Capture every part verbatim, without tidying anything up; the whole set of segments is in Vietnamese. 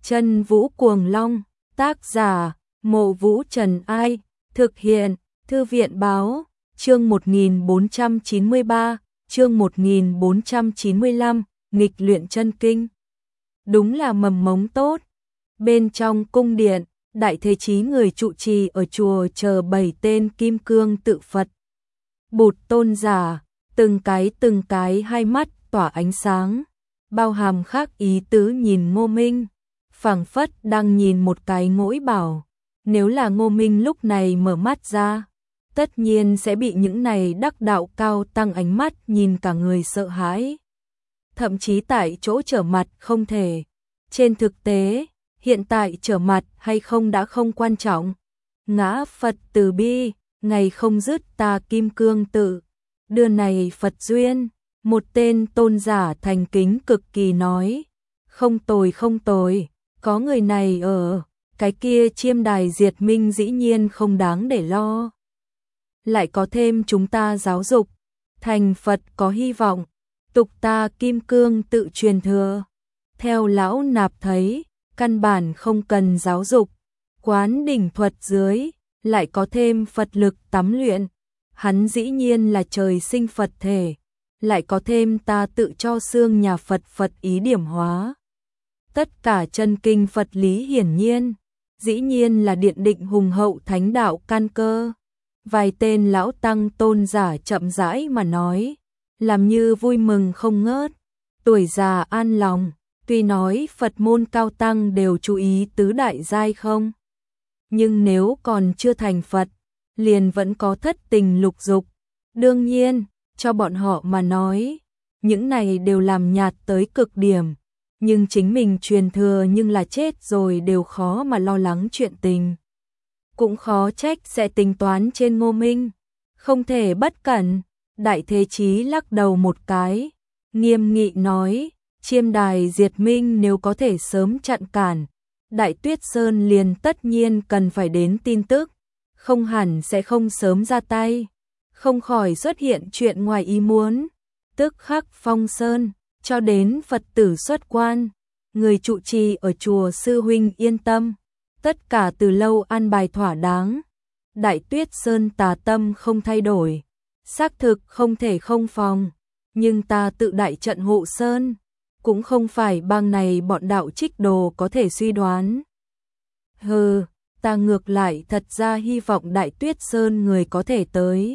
Chân Vũ Cuồng Long, tác giả, Mộ Vũ Trần Ai, thực hiện, Thư viện Báo, chương một nghìn bốn trăm chín mươi ba, chương một nghìn bốn trăm chín mươi lăm, nghịch luyện chân kinh. Đúng là mầm mống tốt. Bên trong cung điện, Đại Thế Chí người trụ trì ở chùa chờ bảy tên kim cương tự Phật. Bụt tôn giả, từng cái từng cái hai mắt tỏa ánh sáng, bao hàm khác ý tứ nhìn Ngô Minh, phảng phất đang nhìn một cái ngỗi bảo, nếu là Ngô Minh lúc này mở mắt ra, tất nhiên sẽ bị những này đắc đạo cao tăng ánh mắt nhìn cả người sợ hãi. Thậm chí tại chỗ trở mặt không thể. Trên thực tế, hiện tại trở mặt hay không đã không quan trọng. Ngã Phật từ bi, ngày không dứt ta kim cương tự. Đưa này Phật duyên, một tên tôn giả thành kính cực kỳ nói. Không tồi không tồi, có người này ở, cái kia chiêm đài diệt minh dĩ nhiên không đáng để lo. Lại có thêm chúng ta giáo dục, thành Phật có hy vọng, tục ta kim cương tự truyền thừa. Theo lão nạp thấy, căn bản không cần giáo dục, quán đỉnh thuật dưới, lại có thêm Phật lực tắm luyện. Hắn dĩ nhiên là trời sinh Phật thể, lại có thêm ta tự cho xương nhà Phật Phật ý điểm hóa. Tất cả chân kinh Phật lý hiển nhiên, dĩ nhiên là điện định hùng hậu thánh đạo căn cơ. Vài tên lão tăng tôn giả chậm rãi mà nói, làm như vui mừng không ngớt, tuổi già an lòng, tuy nói Phật môn cao tăng đều chú ý tứ đại giai không. Nhưng nếu còn chưa thành Phật, liền vẫn có thất tình lục dục. Đương nhiên, cho bọn họ mà nói, những này đều làm nhạt tới cực điểm, nhưng chính mình truyền thừa nhưng là chết rồi đều khó mà lo lắng chuyện tình. Cũng khó trách sẽ tính toán trên Ngô Minh, không thể bất cẩn. Đại Thế Chí lắc đầu một cái, nghiêm nghị nói, chiêm đài diệt minh nếu có thể sớm chặn cản, Đại Tuyết Sơn liền tất nhiên cần phải đến tin tức, không hẳn sẽ không sớm ra tay, không khỏi xuất hiện chuyện ngoài ý muốn. Tức khắc phong sơn, cho đến Phật tử xuất quan, người trụ trì ở chùa sư huynh yên tâm, tất cả từ lâu an bài thỏa đáng. Đại Tuyết Sơn tà tâm không thay đổi, xác thực không thể không phòng, nhưng ta tự đại trận hộ sơn, cũng không phải bang này bọn đạo trích đồ có thể suy đoán. Hừ, ta ngược lại thật ra hy vọng Đại Tuyết Sơn người có thể tới.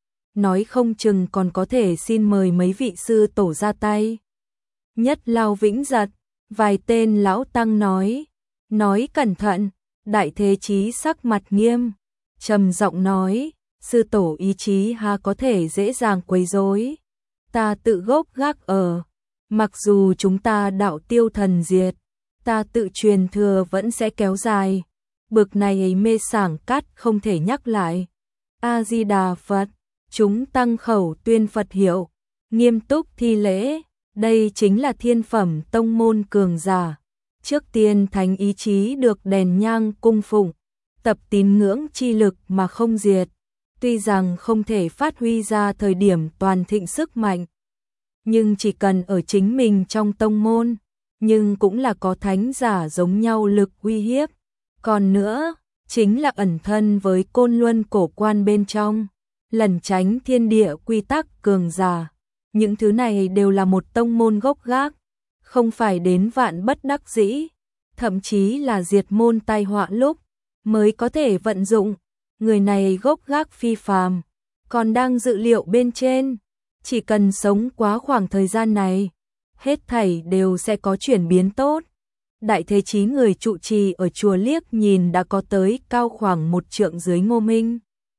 Nói không chừng còn có thể xin mời mấy vị sư tổ ra tay. Nhất Lao Vĩnh Giật, vài tên lão tăng nói, nói cẩn thận. Đại Thế Chí sắc mặt nghiêm, trầm giọng nói, sư tổ ý chí ha có thể dễ dàng quấy rối. Ta tự gốc gác ở, mặc dù chúng ta đạo tiêu thần diệt, ta tự truyền thừa vẫn sẽ kéo dài. Bực này ấy mê sảng cát không thể nhắc lại. A Di Đà Phật, chúng tăng khẩu tuyên Phật hiệu, nghiêm túc thi lễ, đây chính là thiên phẩm tông môn cường giả. Trước tiên thánh ý chí được đèn nhang cung phụng, tập tín ngưỡng chi lực mà không diệt, tuy rằng không thể phát huy ra thời điểm toàn thịnh sức mạnh, nhưng chỉ cần ở chính mình trong tông môn, nhưng cũng là có thánh giả giống nhau lực uy hiếp. Còn nữa, chính là ẩn thân với côn luân cổ quan bên trong, lẩn tránh thiên địa quy tắc cường giả. Những thứ này đều là một tông môn gốc gác, không phải đến vạn bất đắc dĩ, thậm chí là diệt môn tai họa lúc mới có thể vận dụng. Người này gốc gác phi phàm, còn đang dự liệu bên trên, chỉ cần sống quá khoảng thời gian này, hết thảy đều sẽ có chuyển biến tốt. Đại Thế Chí người trụ trì ở chùa liếc nhìn đã có tới cao khoảng một trượng dưới Ngô Minh.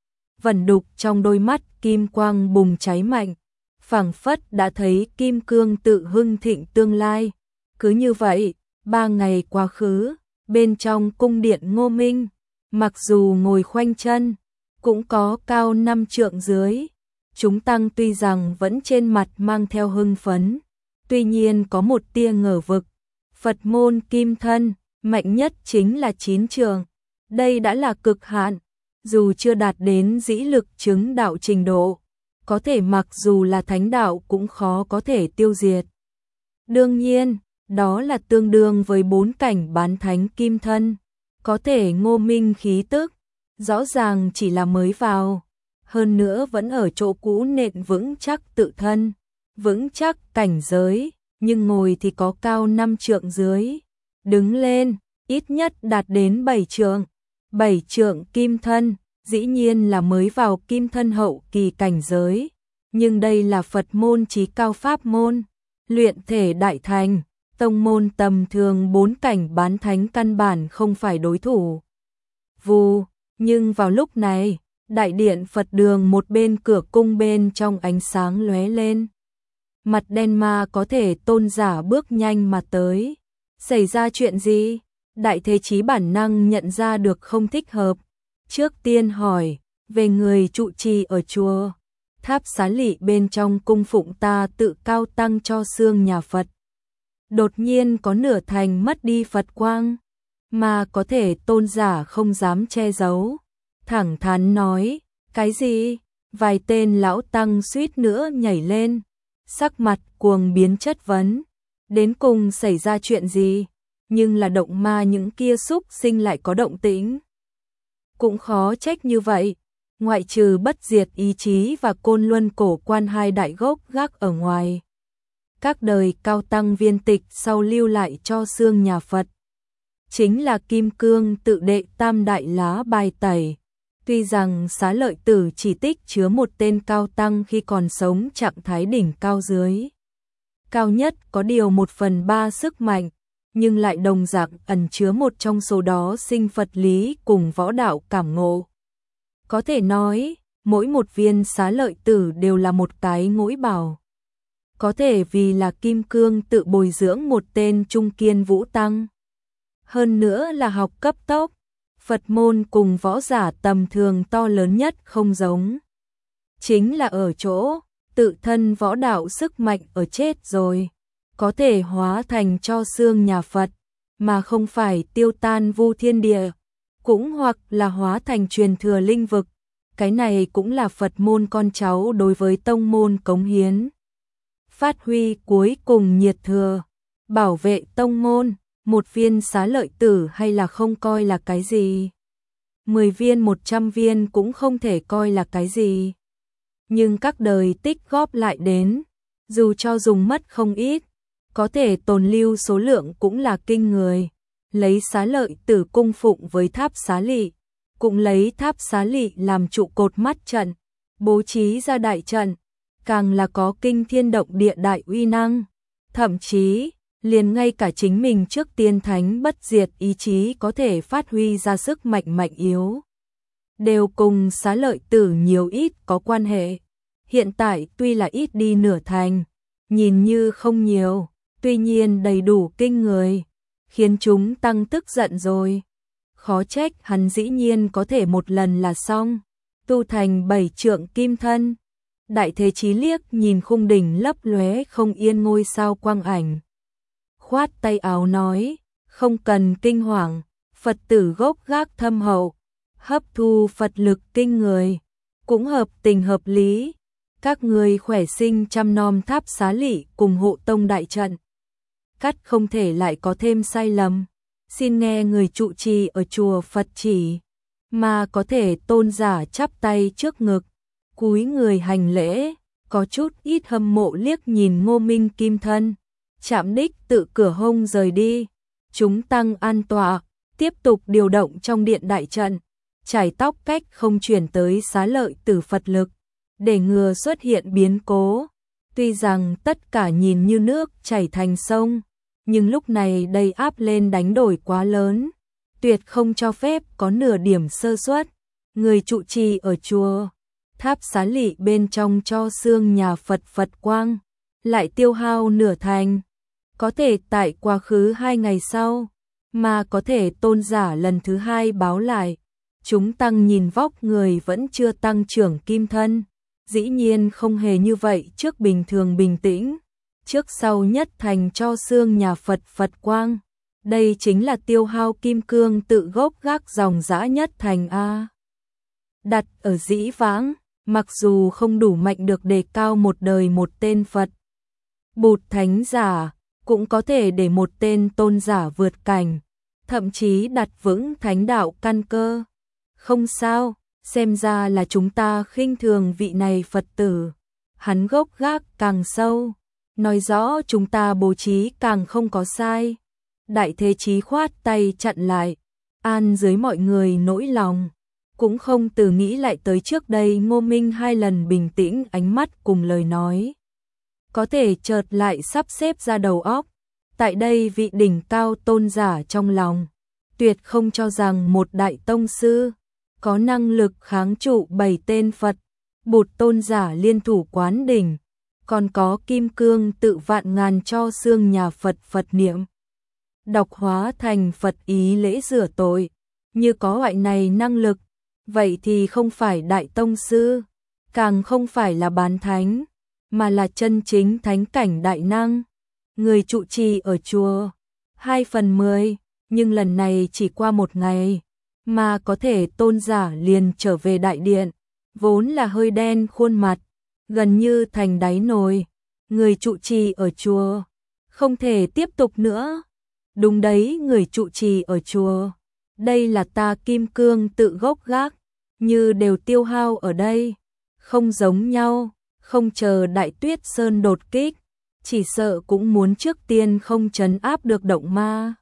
Vẩn đục trong đôi mắt kim quang bùng cháy mạnh, phảng phất đã thấy kim cương tự hưng thịnh tương lai. Cứ như vậy, ba ngày quá khứ, bên trong cung điện Ngô Minh, mặc dù ngồi khoanh chân, cũng có cao năm trượng dưới. Chúng tăng tuy rằng vẫn trên mặt mang theo hưng phấn, tuy nhiên có một tia ngờ vực. Phật môn kim thân, mạnh nhất chính là chín trượng. Đây đã là cực hạn, dù chưa đạt đến dĩ lực chứng đạo trình độ, có thể mặc dù là thánh đạo cũng khó có thể tiêu diệt. Đương nhiên, đó là tương đương với bốn cảnh bán thánh kim thân, có thể ngô minh khí tức, rõ ràng chỉ là mới vào, hơn nữa vẫn ở chỗ cũ nện vững chắc tự thân, vững chắc cảnh giới, nhưng ngồi thì có cao năm trượng dưới, đứng lên, ít nhất đạt đến bảy trượng, bảy trượng kim thân, dĩ nhiên là mới vào kim thân hậu kỳ cảnh giới, nhưng đây là Phật môn chí cao pháp môn, luyện thể đại thành, tông môn tầm thường bốn cảnh bán thánh căn bản không phải đối thủ. Vù, nhưng vào lúc này, đại điện Phật đường một bên cửa cung bên trong ánh sáng lóe lên. Mặt đen ma có thể tôn giả bước nhanh mà tới. Xảy ra chuyện gì? Đại thế chí bản năng nhận ra được không thích hợp. Trước tiên hỏi, về người trụ trì ở chùa. Tháp Xá Lị bên trong cung phụng ta tự cao tăng cho xương nhà Phật. Đột nhiên có nửa thành mất đi Phật quang, mà có thể tôn giả không dám che giấu. Thẳng thắn nói, cái gì? Vài tên lão tăng suýt nữa nhảy lên, sắc mặt cuồng biến chất vấn. Đến cùng xảy ra chuyện gì? Nhưng là động ma những kia xúc sinh lại có động tĩnh. Cũng khó trách như vậy, ngoại trừ bất diệt ý chí và côn luân cổ quan hai đại gốc gác ở ngoài. Các đời cao tăng viên tịch sau lưu lại cho xương nhà Phật. Chính là kim cương tự đệ tam đại lá bài tẩy. Tuy rằng Xá Lợi Tử chỉ tích chứa một tên cao tăng khi còn sống trạng thái đỉnh cao dưới. Cao nhất có điều một phần ba sức mạnh, nhưng lại đồng dạng ẩn chứa một trong số đó sinh Phật lý cùng võ đạo cảm ngộ. Có thể nói, mỗi một viên Xá Lợi Tử đều là một cái ngỗi bảo. Có thể vì là kim cương tự bồi dưỡng một tên trung kiên vũ tăng. Hơn nữa là học cấp tốc, Phật môn cùng võ giả tầm thường to lớn nhất không giống. Chính là ở chỗ, tự thân võ đạo sức mạnh ở chết rồi, có thể hóa thành cho xương nhà Phật, mà không phải tiêu tan vu thiên địa, cũng hoặc là hóa thành truyền thừa linh vực. Cái này cũng là Phật môn con cháu đối với tông môn cống hiến. Phát huy cuối cùng nhiệt thừa, bảo vệ tông môn, một viên Xá Lợi Tử hay là không coi là cái gì. Mười viên một trăm viên cũng không thể coi là cái gì. Nhưng các đời tích góp lại đến, dù cho dùng mất không ít, có thể tồn lưu số lượng cũng là kinh người. Lấy Xá Lợi Tử cung phụng với tháp Xá Lị, cũng lấy tháp Xá Lị làm trụ cột mắt trận, bố trí ra đại trận, càng là có kinh thiên động địa đại uy năng, thậm chí liền ngay cả chính mình trước tiên thánh bất diệt ý chí có thể phát huy ra sức mạnh mạnh yếu, đều cùng Xá Lợi Tử nhiều ít có quan hệ. Hiện tại tuy là ít đi nửa thành, nhìn như không nhiều, tuy nhiên đầy đủ kinh người, khiến chúng tăng tức giận rồi. Khó trách hắn dĩ nhiên có thể một lần là xong, tu thành bảy trượng kim thân. Đại thế chí liếc nhìn khung đỉnh lấp lóe không yên ngôi sao quang ảnh. Khoát tay áo nói, không cần kinh hoàng, Phật tử gốc gác thâm hậu, hấp thu Phật lực kinh người, cũng hợp tình hợp lý. Các người khỏe sinh chăm nom tháp Xá Lị cùng hộ tông đại trận. Cắt không thể lại có thêm sai lầm. Xin nghe người trụ trì ở chùa Phật chỉ, mà có thể tôn giả chắp tay trước ngực, cúi người hành lễ, có chút ít hâm mộ liếc nhìn Ngô Minh kim thân, chạm đích tự cửa hông rời đi. Chúng tăng an tọa, tiếp tục điều động trong điện đại trận, chải tóc cách không chuyển tới Xá Lợi Tử Phật lực, để ngừa xuất hiện biến cố. Tuy rằng tất cả nhìn như nước chảy thành sông, nhưng lúc này đây áp lên đánh đổi quá lớn, tuyệt không cho phép có nửa điểm sơ suất. Người trụ trì ở chùa tháp Xá Lị bên trong cho xương nhà Phật Phật quang, lại tiêu hao nửa thành. Có thể tại quá khứ hai ngày sau, mà có thể tôn giả lần thứ hai báo lại. Chúng tăng nhìn vóc người vẫn chưa tăng trưởng kim thân, dĩ nhiên không hề như vậy trước bình thường bình tĩnh. Trước sau nhất thành cho xương nhà Phật Phật quang, đây chính là tiêu hao kim cương tự gốc gác dòng dã nhất thành A. Đặt ở dĩ vãng, mặc dù không đủ mạnh được đề cao một đời một tên Phật Bụt thánh giả, cũng có thể để một tên tôn giả vượt cảnh, thậm chí đặt vững thánh đạo căn cơ. Không sao, xem ra là chúng ta khinh thường vị này Phật tử. Hắn gốc gác càng sâu, nói rõ chúng ta bố trí càng không có sai. Đại Thế Chí khoát tay chặn lại, an dưới mọi người nỗi lòng, cũng không từ nghĩ lại tới trước đây Ngô Minh hai lần bình tĩnh ánh mắt cùng lời nói. Có thể chợt lại sắp xếp ra đầu óc. Tại đây vị đỉnh cao tôn giả trong lòng, tuyệt không cho rằng một đại tông sư có năng lực kháng trụ bảy tên Phật, Bụt tôn giả liên thủ quán đỉnh, còn có kim cương tự vạn ngàn cho xương nhà Phật Phật niệm. Đọc hóa thành Phật ý lễ rửa tội, như có loại này năng lực, vậy thì không phải đại tông sư, càng không phải là bán thánh, mà là chân chính thánh cảnh đại năng. Người trụ trì ở chùa, hai phần mười, nhưng lần này chỉ qua một ngày, mà có thể tôn giả liền trở về đại điện, vốn là hơi đen khuôn mặt, gần như thành đáy nồi. Người trụ trì ở chùa, không thể tiếp tục nữa. Đúng đấy, người trụ trì ở chùa, đây là ta kim cương tự gốc gác, như đều tiêu hao ở đây, không giống nhau, không chờ Đại Tuyết Sơn đột kích, chỉ sợ cũng muốn trước tiên không trấn áp được động ma.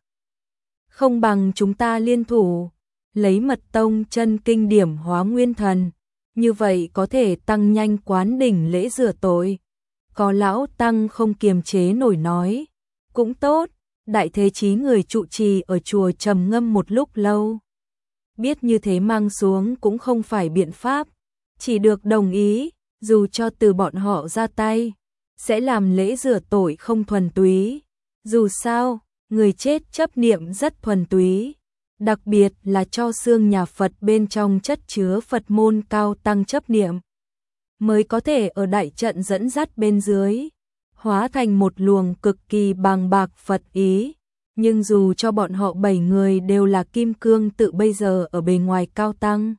Không bằng chúng ta liên thủ, lấy mật tông chân kinh điểm hóa nguyên thần, như vậy có thể tăng nhanh quán đỉnh lễ rửa tội. Có lão tăng không kiềm chế nổi nói, cũng tốt. Đại Thế Chí người trụ trì ở chùa trầm ngâm một lúc lâu. Biết như thế mang xuống cũng không phải biện pháp, chỉ được đồng ý, dù cho từ bọn họ ra tay, sẽ làm lễ rửa tội không thuần túy. Dù sao, người chết chấp niệm rất thuần túy, đặc biệt là cho xương nhà Phật bên trong chất chứa Phật môn cao tăng chấp niệm, mới có thể ở đại trận dẫn dắt bên dưới, hóa thành một luồng cực kỳ bàng bạc Phật ý. Nhưng dù cho bọn họ bảy người đều là kim cương tự bây giờ ở bề ngoài cao tăng,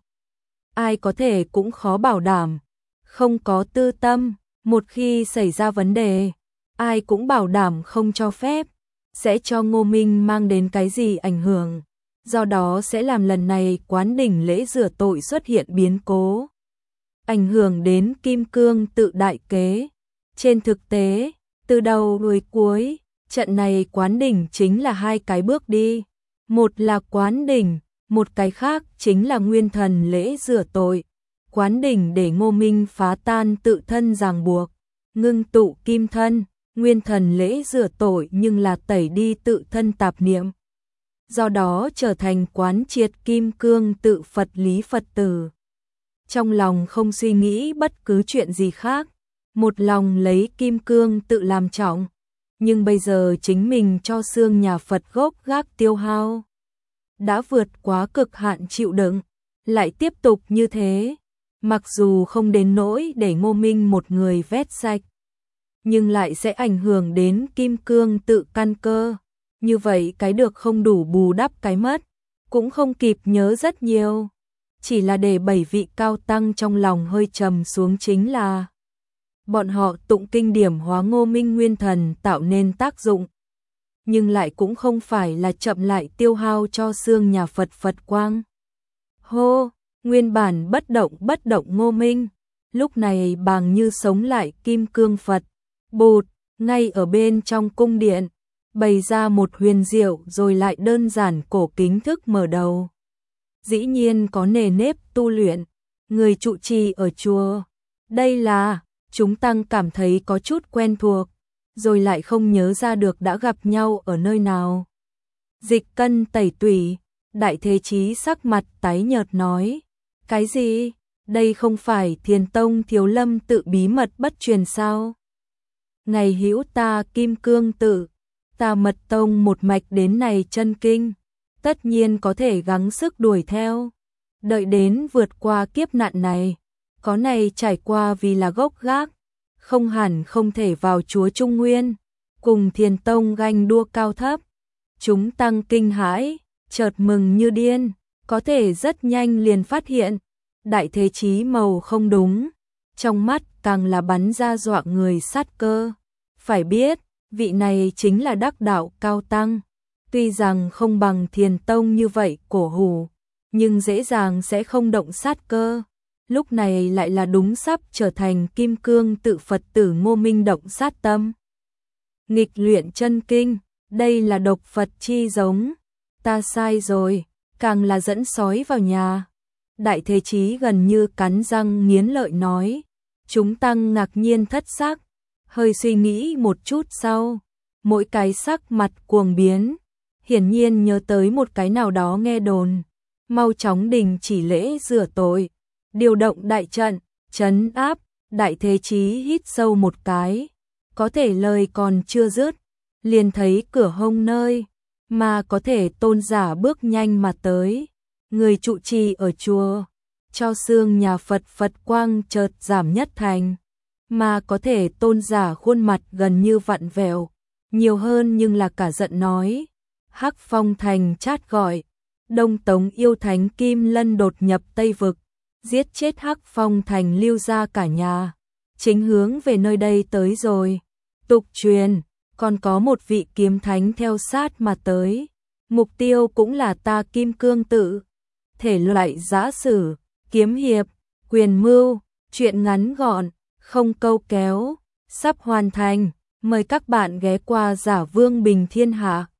ai có thể cũng khó bảo đảm, không có tư tâm, một khi xảy ra vấn đề, ai cũng bảo đảm không cho phép, sẽ cho Ngô Minh mang đến cái gì ảnh hưởng, do đó sẽ làm lần này quán đỉnh lễ rửa tội xuất hiện biến cố, ảnh hưởng đến kim cương tự đại kế. Trên thực tế, từ đầu đuôi cuối, trận này quán đỉnh chính là hai cái bước đi, một là quán đỉnh, một cái khác chính là nguyên thần lễ rửa tội. Quán đỉnh để Ngô Minh phá tan tự thân ràng buộc, ngưng tụ kim thân, nguyên thần lễ rửa tội nhưng là tẩy đi tự thân tạp niệm. Do đó trở thành quán triệt kim cương tự Phật lý Phật tử. Trong lòng không suy nghĩ bất cứ chuyện gì khác, một lòng lấy kim cương tự làm trọng, nhưng bây giờ chính mình cho xương nhà Phật gốc gác tiêu hao, đã vượt quá cực hạn chịu đựng, lại tiếp tục như thế, mặc dù không đến nỗi để Ngô Minh một người vét sạch, nhưng lại sẽ ảnh hưởng đến kim cương tự căn cơ, như vậy cái được không đủ bù đắp cái mất, cũng không kịp nhớ rất nhiều, chỉ là để bảy vị cao tăng trong lòng hơi trầm xuống chính là bọn họ tụng kinh điểm hóa Ngô Minh nguyên thần tạo nên tác dụng, nhưng lại cũng không phải là chậm lại tiêu hao cho xương nhà Phật Phật quang. Hô, nguyên bản bất động bất động Ngô Minh, lúc này bàng như sống lại kim cương Phật, Bụt, ngay ở bên trong cung điện, bày ra một huyền diệu rồi lại đơn giản cổ kính thức mở đầu. Dĩ nhiên có nề nếp tu luyện, người trụ trì ở chùa, đây là, chúng tăng cảm thấy có chút quen thuộc, rồi lại không nhớ ra được đã gặp nhau ở nơi nào. Dịch cân tẩy tủy, Đại Thế Chí sắc mặt tái nhợt nói, cái gì, đây không phải Thiền Tông Thiếu Lâm tự bí mật bất truyền sao? Ngày hữu ta kim cương tự, ta mật tông một mạch đến này chân kinh, tất nhiên có thể gắng sức đuổi theo, đợi đến vượt qua kiếp nạn này, có này trải qua vì là gốc gác, không hẳn không thể vào Chúa Trung Nguyên, cùng Thiền Tông ganh đua cao thấp. Chúng tăng kinh hãi, chợt mừng như điên, có thể rất nhanh liền phát hiện, Đại Thế Chí màu không đúng, trong mắt càng là bắn ra dọa người sát cơ. Phải biết, vị này chính là đắc đạo cao tăng. Tuy rằng không bằng Thiền Tông như vậy cổ hủ, nhưng dễ dàng sẽ không động sát cơ. Lúc này lại là đúng sắp trở thành kim cương tự Phật tử Ngô Minh động sát tâm. Nghịch luyện chân kinh, đây là độc Phật chi giống. Ta sai rồi, càng là dẫn sói vào nhà. Đại Thế Chí gần như cắn răng nghiến lợi nói. Chúng tăng ngạc nhiên thất sắc, hơi suy nghĩ một chút sau, mỗi cái sắc mặt cuồng biến, hiển nhiên nhớ tới một cái nào đó nghe đồn, mau chóng đình chỉ lễ rửa tội, điều động đại trận, trấn áp. Đại Thế Chí hít sâu một cái, có thể lời còn chưa dứt, liền thấy cửa hông nơi mà có thể tôn giả bước nhanh mà tới, người trụ trì ở chùa cho xương nhà Phật Phật quang chợt giảm nhất thành, mà có thể tôn giả khuôn mặt gần như vặn vẹo, nhiều hơn nhưng là cả giận nói. Hắc Phong Thành chát gọi, Đông Tống yêu thánh Kim Lân đột nhập Tây Vực, giết chết Hắc Phong Thành lưu ra cả nhà, chính hướng về nơi đây tới rồi. Tục truyền, còn có một vị kiếm thánh theo sát mà tới, mục tiêu cũng là ta Kim Cương tự. Thể loại giã sử, kiếm hiệp, quyền mưu, chuyện ngắn gọn, không câu kéo, sắp hoàn thành, mời các bạn ghé qua Giả Vương Bình Thiên Hạ.